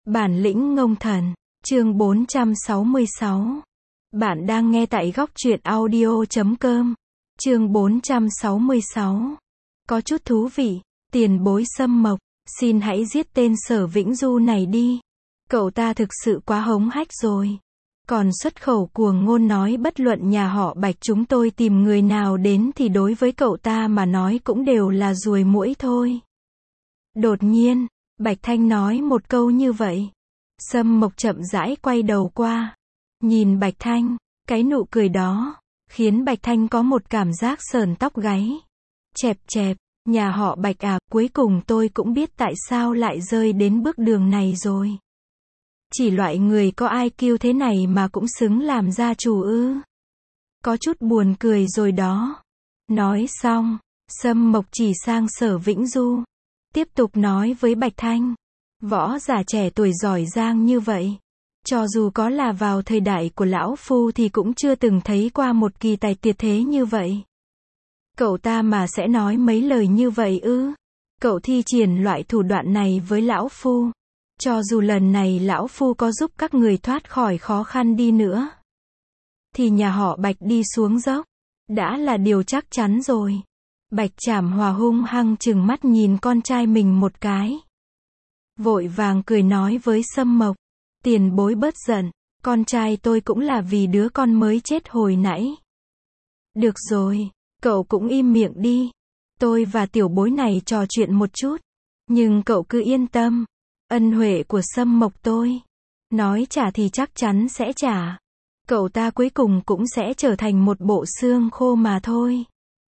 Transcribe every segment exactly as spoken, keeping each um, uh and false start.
Bản lĩnh ngông thần, chương bốn trăm sáu mươi sáu. Bạn đang nghe tại góc truyện audio chấm com. Chương bốn trăm sáu mươi sáu. Có chút thú vị, tiền bối Sâm Mộc, xin hãy giết tên Sở Vĩnh Du này đi. Cậu ta thực sự quá hống hách rồi. Còn xuất khẩu cuồng ngôn nói bất luận nhà họ Bạch chúng tôi tìm người nào đến thì đối với cậu ta mà nói cũng đều là ruồi muỗi thôi. Đột nhiên, Bạch Thanh nói một câu như vậy. Sâm Mộc chậm rãi quay đầu qua. Nhìn Bạch Thanh, cái nụ cười đó, khiến Bạch Thanh có một cảm giác sờn tóc gáy. Chẹp chẹp, nhà họ Bạch à, cuối cùng tôi cũng biết tại sao lại rơi đến bước đường này rồi. Chỉ loại người có i kiu thế này mà cũng xứng làm gia chủ ư. Có chút buồn cười rồi đó. Nói xong, Sâm Mộc chỉ sang Sở Vĩnh Du. Tiếp tục nói với Bạch Thanh. Võ giả trẻ tuổi giỏi giang như vậy. Cho dù có là vào thời đại của lão phu thì cũng chưa từng thấy qua một kỳ tài tuyệt thế như vậy. Cậu ta mà sẽ nói mấy lời như vậy ư? Cậu thi triển loại thủ đoạn này với lão phu. Cho dù lần này lão phu có giúp các người thoát khỏi khó khăn đi nữa, thì nhà họ Bạch đi xuống dốc, đã là điều chắc chắn rồi. Bạch Trảm Hòa hung hăng trừng mắt nhìn con trai mình một cái. Vội vàng cười nói với Sâm Mộc. Tiền bối bớt giận, con trai tôi cũng là vì đứa con mới chết hồi nãy. Được rồi, cậu cũng im miệng đi. Tôi và tiểu bối này trò chuyện một chút. Nhưng cậu cứ yên tâm. Ân huệ của Sâm Mộc tôi, nói trả thì chắc chắn sẽ trả. Cậu ta cuối cùng cũng sẽ trở thành một bộ xương khô mà thôi.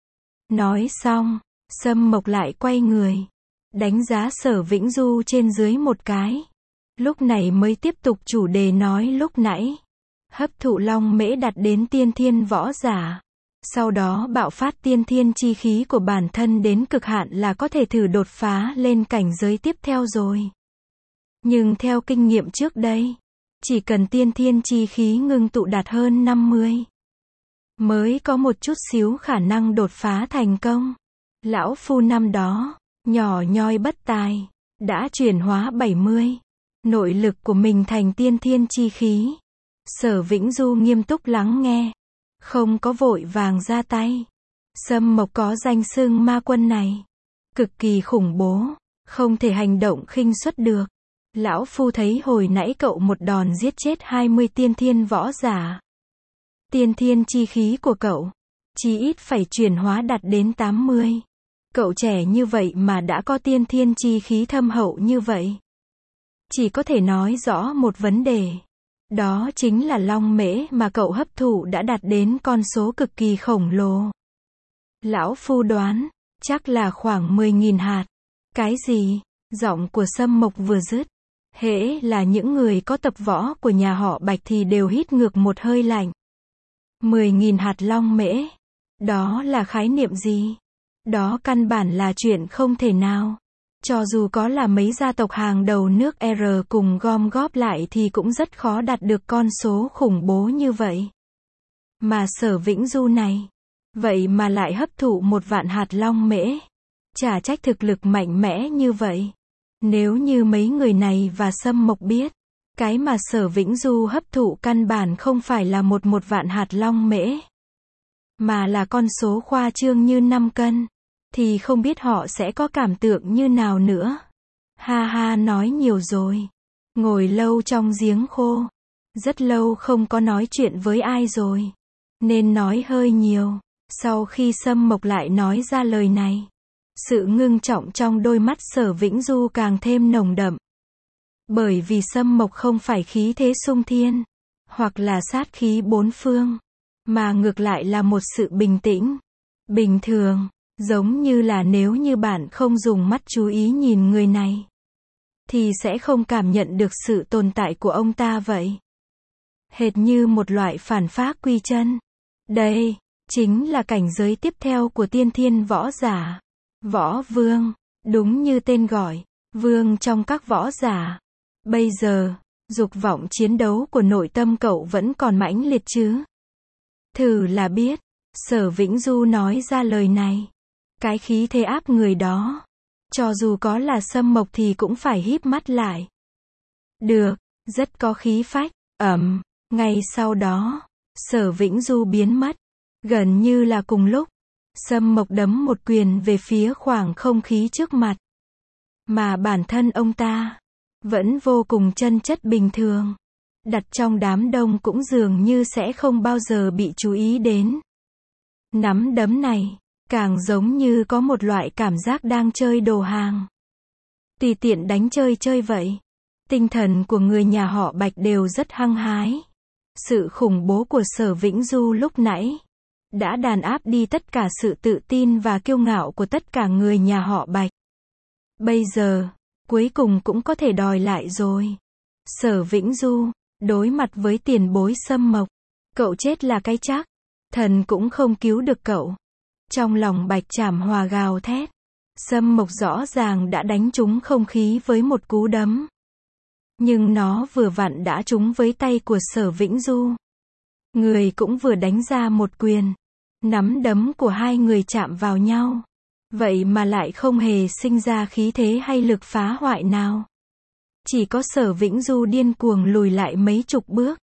Nói xong, Sâm Mộc lại quay người, đánh giá Sở Vĩnh Du trên dưới một cái. Lúc này mới tiếp tục chủ đề nói lúc nãy. Hấp thụ long mễ đặt đến tiên thiên võ giả. Sau đó bạo phát tiên thiên chi khí của bản thân đến cực hạn là có thể thử đột phá lên cảnh giới tiếp theo rồi. Nhưng theo kinh nghiệm trước đây, chỉ cần tiên thiên chi khí ngưng tụ đạt hơn năm mươi, mới có một chút xíu khả năng đột phá thành công. Lão phu năm đó, nhỏ nhoi bất tài, đã chuyển hóa bảy mươi, nội lực của mình thành tiên thiên chi khí. Sở Vĩnh Du nghiêm túc lắng nghe, không có vội vàng ra tay. Sâm Mộc có danh xưng ma quân này, cực kỳ khủng bố, không thể hành động khinh suất được. Lão phu thấy hồi nãy cậu một đòn giết chết hai mươi tiên thiên võ giả. Tiên thiên chi khí của cậu, chí ít phải chuyển hóa đạt đến tám mươi. Cậu trẻ như vậy mà đã có tiên thiên chi khí thâm hậu như vậy. Chỉ có thể nói rõ một vấn đề. Đó chính là long mễ mà cậu hấp thụ đã đạt đến con số cực kỳ khổng lồ. Lão phu đoán, chắc là khoảng mười nghìn hạt. Cái gì? Giọng của Sâm Mộc vừa dứt. Hễ là những người có tập võ của nhà họ Bạch thì đều hít ngược một hơi lạnh. mười nghìn hạt long mễ. Đó là khái niệm gì? Đó căn bản là chuyện không thể nào. Cho dù có là mấy gia tộc hàng đầu nước R cùng gom góp lại thì cũng rất khó đạt được con số khủng bố như vậy. Mà Sở Vĩnh Du này, vậy mà lại hấp thụ một vạn hạt long mễ. Chả trách thực lực mạnh mẽ như vậy. Nếu như mấy người này và Sâm Mộc biết, cái mà Sở Vĩnh Du hấp thụ căn bản không phải là một một vạn hạt long mễ, mà là con số khoa trương như năm cân, thì không biết họ sẽ có cảm tưởng như nào nữa. Ha ha, nói nhiều rồi. Ngồi lâu trong giếng khô. Rất lâu không có nói chuyện với ai rồi, nên nói hơi nhiều. Sau khi Sâm Mộc lại nói ra lời này, sự ngưng trọng trong đôi mắt Sở Vĩnh Du càng thêm nồng đậm. Bởi vì Sâm Mộc không phải khí thế sung thiên, hoặc là sát khí bốn phương, mà ngược lại là một sự bình tĩnh, bình thường, giống như là nếu như bạn không dùng mắt chú ý nhìn người này, thì sẽ không cảm nhận được sự tồn tại của ông ta vậy. Hệt như một loại phản phác quy chân. Đây, chính là cảnh giới tiếp theo của tiên thiên võ giả. Võ vương, đúng như tên gọi, vương trong các võ giả. Bây giờ, dục vọng chiến đấu của nội tâm cậu vẫn còn mãnh liệt chứ? Thử là biết. Sở Vĩnh Du nói ra lời này, cái khí thế áp người đó, cho dù có là Sâm Mộc thì cũng phải híp mắt lại. Được, rất có khí phách. Ầm, ngay sau đó, Sở Vĩnh Du biến mất. Gần như là cùng lúc, Sâm Mộc đấm một quyền về phía khoảng không khí trước mặt. Mà bản thân ông ta, vẫn vô cùng chân chất bình thường. Đặt trong đám đông cũng dường như sẽ không bao giờ bị chú ý đến. Nắm đấm này, càng giống như có một loại cảm giác đang chơi đồ hàng. Tùy tiện đánh chơi chơi vậy. Tinh thần của người nhà họ Bạch đều rất hăng hái. Sự khủng bố của Sở Vĩnh Du lúc nãy đã đàn áp đi tất cả sự tự tin và kiêu ngạo của tất cả người nhà họ Bạch. Bây giờ, cuối cùng cũng có thể đòi lại rồi. Sở Vĩnh Du, đối mặt với tiền bối Sâm Mộc, cậu chết là cái chắc. Thần cũng không cứu được cậu. Trong lòng Bạch Trảm Hòa gào thét. Sâm Mộc rõ ràng đã đánh trúng không khí với một cú đấm. Nhưng nó vừa vặn đã trúng với tay của Sở Vĩnh Du. Người cũng vừa đánh ra một quyền. Nắm đấm của hai người chạm vào nhau. Vậy mà lại không hề sinh ra khí thế hay lực phá hoại nào. Chỉ có Sở Vĩnh Du điên cuồng lùi lại mấy chục bước.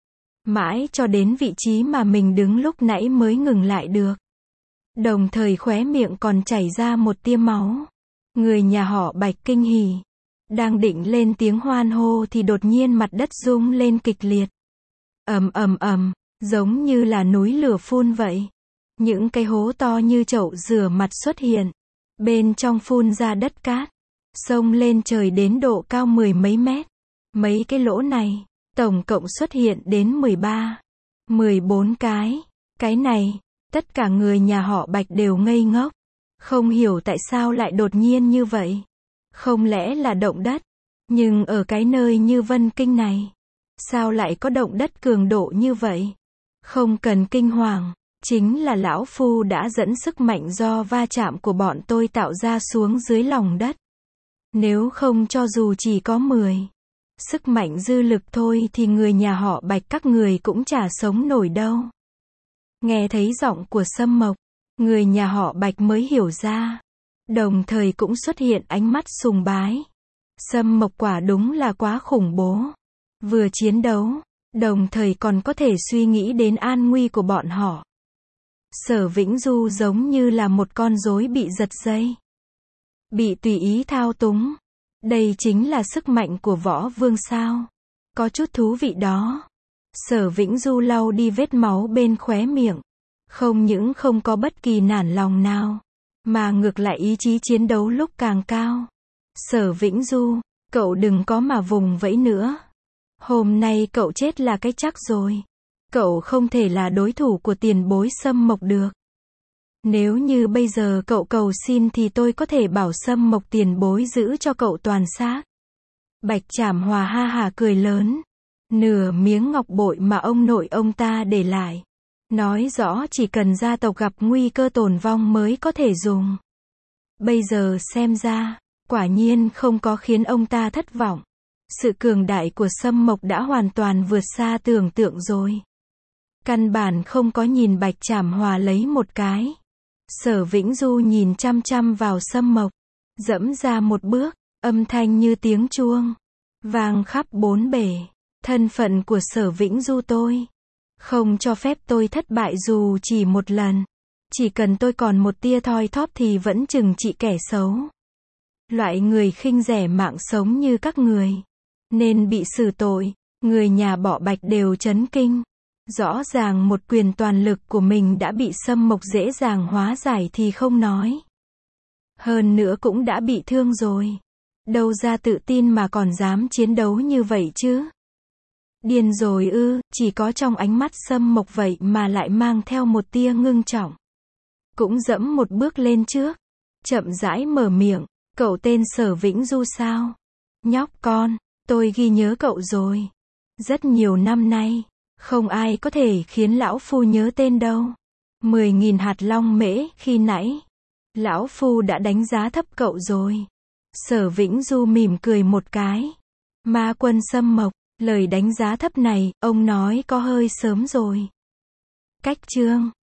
Mãi cho đến vị trí mà mình đứng lúc nãy mới ngừng lại được. Đồng thời khóe miệng còn chảy ra một tia máu. Người nhà họ Bạch kinh hỉ. Đang định lên tiếng hoan hô thì đột nhiên mặt đất rung lên kịch liệt. Ầm ầm ầm, giống như là núi lửa phun vậy. Những cái hố to như chậu rửa mặt xuất hiện. Bên trong phun ra đất cát. Xông lên trời đến độ cao mười mấy mét. Mấy cái lỗ này, tổng cộng xuất hiện đến mười ba, mười bốn cái. Cái này, tất cả người nhà họ Bạch đều ngây ngốc. Không hiểu tại sao lại đột nhiên như vậy. Không lẽ là động đất? Nhưng ở cái nơi như Vân Kinh này, sao lại có động đất cường độ như vậy? Không cần kinh hoàng, chính là lão phu đã dẫn sức mạnh do va chạm của bọn tôi tạo ra xuống dưới lòng đất. Nếu không cho dù chỉ có mười sức mạnh dư lực thôi thì người nhà họ Bạch các người cũng chả sống nổi đâu. Nghe thấy giọng của Sâm Mộc, người nhà họ Bạch mới hiểu ra. Đồng thời cũng xuất hiện ánh mắt sùng bái. Sâm Mộc quả đúng là quá khủng bố. Vừa chiến đấu, đồng thời còn có thể suy nghĩ đến an nguy của bọn họ. Sở Vĩnh Du giống như là một con rối bị giật dây. Bị tùy ý thao túng. Đây chính là sức mạnh của võ vương sao. Có chút thú vị đó. Sở Vĩnh Du lau đi vết máu bên khóe miệng. Không những không có bất kỳ nản lòng nào, mà ngược lại ý chí chiến đấu lúc càng cao. Sở Vĩnh Du, cậu đừng có mà vùng vẫy nữa. Hôm nay cậu chết là cái chắc rồi. Cậu không thể là đối thủ của tiền bối Sâm Mộc được. Nếu như bây giờ cậu cầu xin thì tôi có thể bảo Sâm Mộc tiền bối giữ cho cậu toàn xác. Bạch Trảm Hòa ha hà cười lớn. Nửa miếng ngọc bội mà ông nội ông ta để lại. Nói rõ chỉ cần gia tộc gặp nguy cơ tổn vong mới có thể dùng. Bây giờ xem ra, quả nhiên không có khiến ông ta thất vọng. Sự cường đại của Sâm Mộc đã hoàn toàn vượt xa tưởng tượng rồi. Căn bản không có nhìn Bạch Trảm Hòa lấy một cái. Sở Vĩnh Du nhìn chăm chăm vào Sâm Mộc, dẫm ra một bước, âm thanh như tiếng chuông, vang khắp bốn bể. Thân phận của Sở Vĩnh Du tôi không cho phép tôi thất bại dù chỉ một lần. Chỉ cần tôi còn một tia thoi thóp thì vẫn chừng trị kẻ xấu. Loại người khinh rẻ mạng sống như các người nên bị xử tội. Người nhà họ Bạch đều chấn kinh. Rõ ràng một quyền toàn lực của mình đã bị Sâm Mộc dễ dàng hóa giải thì không nói. Hơn nữa cũng đã bị thương rồi. Đâu ra tự tin mà còn dám chiến đấu như vậy chứ? Điên rồi ư? Chỉ có trong ánh mắt Sâm Mộc vậy mà lại mang theo một tia ngưng trọng. Cũng dẫm một bước lên trước. Chậm rãi mở miệng. Cậu tên Sở Vĩnh Du sao? Nhóc con, tôi ghi nhớ cậu rồi. Rất nhiều năm nay, không ai có thể khiến lão phu nhớ tên đâu. Mười nghìn hạt long mễ khi nãy. Lão phu đã đánh giá thấp cậu rồi. Sở Vĩnh Du mỉm cười một cái. Ma quân Sâm Mộc, lời đánh giá thấp này, ông nói có hơi sớm rồi. Cách chương